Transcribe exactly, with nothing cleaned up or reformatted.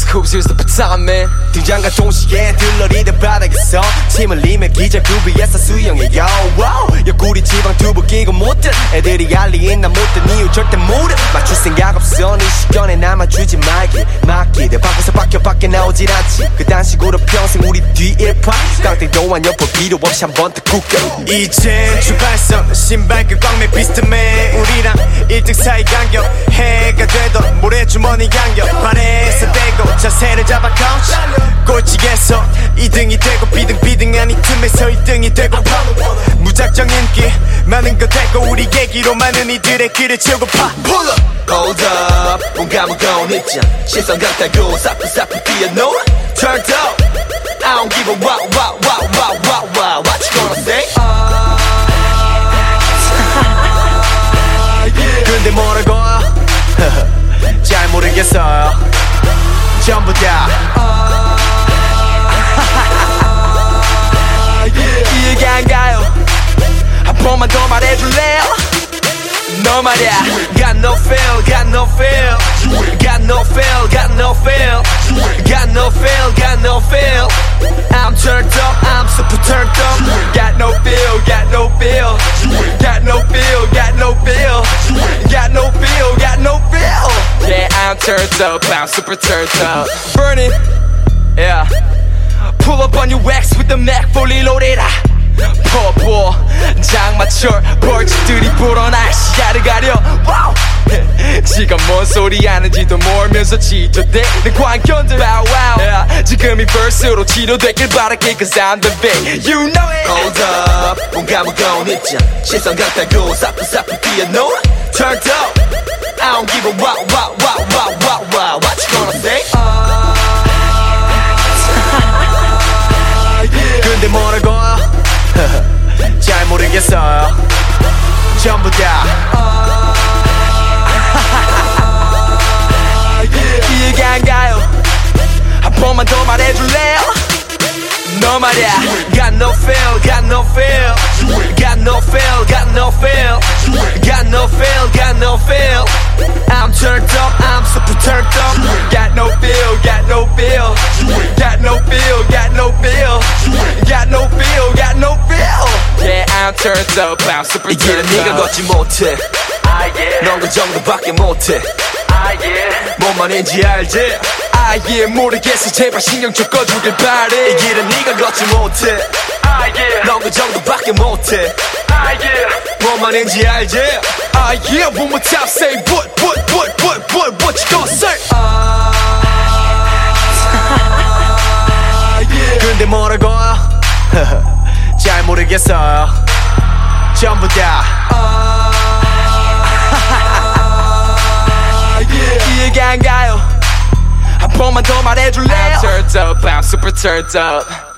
Who's here's the baton man. 등장과 동시에 들러리던 바닥에서 침을 흘리며 기절구 위에서 수영해요. wow. 옆구리 지방 두부 끼고 못들 애들이 알리인 나 못된 이유 절대 모르. 맞출 생각 없어 네 시간에 남아주지 말기 맡기대. 밖에서 밖에 밖에 나오질 않지. 그딴 식으로 평생 우리 뒤일파. 깡패도 한 옆을 필요 없이 한번 더 굽겨. 이젠 출발선 신발끈 꽉매 비스트맨. 우리랑 일 등 사이 간격 해가 되던 모래주머니 간격. 발에서 대고 자세를 잡아 카운치. 꼴찌에서 이 등이 되고 비등비등한 이 틈에서 일 등이 되고 무작정 인기 많은 거 되고 우리 얘기로 많은 이들의 길을 채우고파. Pull up, hold up. 뭔가 무거운 입장 시선 같다고 사프사프 뛰어놀아. Turned up, I don't give a wow wow wow wow wow wow. What you gonna say? 근데 뭐라고? 잘 모르겠어요. 전부 다 이해가 안 가요. 한 번만 더 말해줄래요? 너 말야. Got no feel, got no feel. Got no feel, got no feel. Got no feel, got no feel. I'm turned up, I'm super turned up. Got no feel, got no feel. Got no feel, got no feel. Got no feel, got no feel. Yeah, I'm turned up, I'm super turned up. Burning, yeah. Pull up on your wax with the Mac fully loaded. 퍼포 장마철 벌집들이 불어나 시야를 가려. 와우. 지가 뭔 소리 하는지도 모르면서 지저대는 광견들. wow, wow. yeah. 지금이 벌스로 치료되길 바랄게 cause I'm the vet. You know it. Hold up. 뭔가 무거운 입장 시선 같다고 사프사프 뛰어놀아. Turned up, I don't give a wow wow wow wow wow wow. What you gonna say? 근데 뭐라고? 잘 모르겠어요. 전부 다 이해가 안 가요. 한 번만 더 말해줄래요? 너 말야. Got no feel, got no feel. Got no feel, got no feel. Got no feel, got no feel. I'm turned up, I'm super turned up. Got no feel, got no feel. Got no feel, got no feel. Got no feel, got no feel. Yeah, I'm turned up, I'm super turned up. 이 길은 네가 걷지 못해. Ah yeah. 넌 그 정도밖에 못해. Ah yeah. 뭔 말인지 알지? Ah yeah. 모르겠어 제발 신경 좀 꺼주길 바래. 이 길은 네가 걷지 못해. Ah yeah. 넌 그 정도밖에 못해. Ah yeah. 뭔 말인지 알지? Ah yeah. One more time say what what what what what what you gonna say? 근데 뭐라고? 잘 모르겠어요. 전부 다 이해가 안 가요. 한 번만 더 말해줄래요? I'm turned up, I'm super turned up.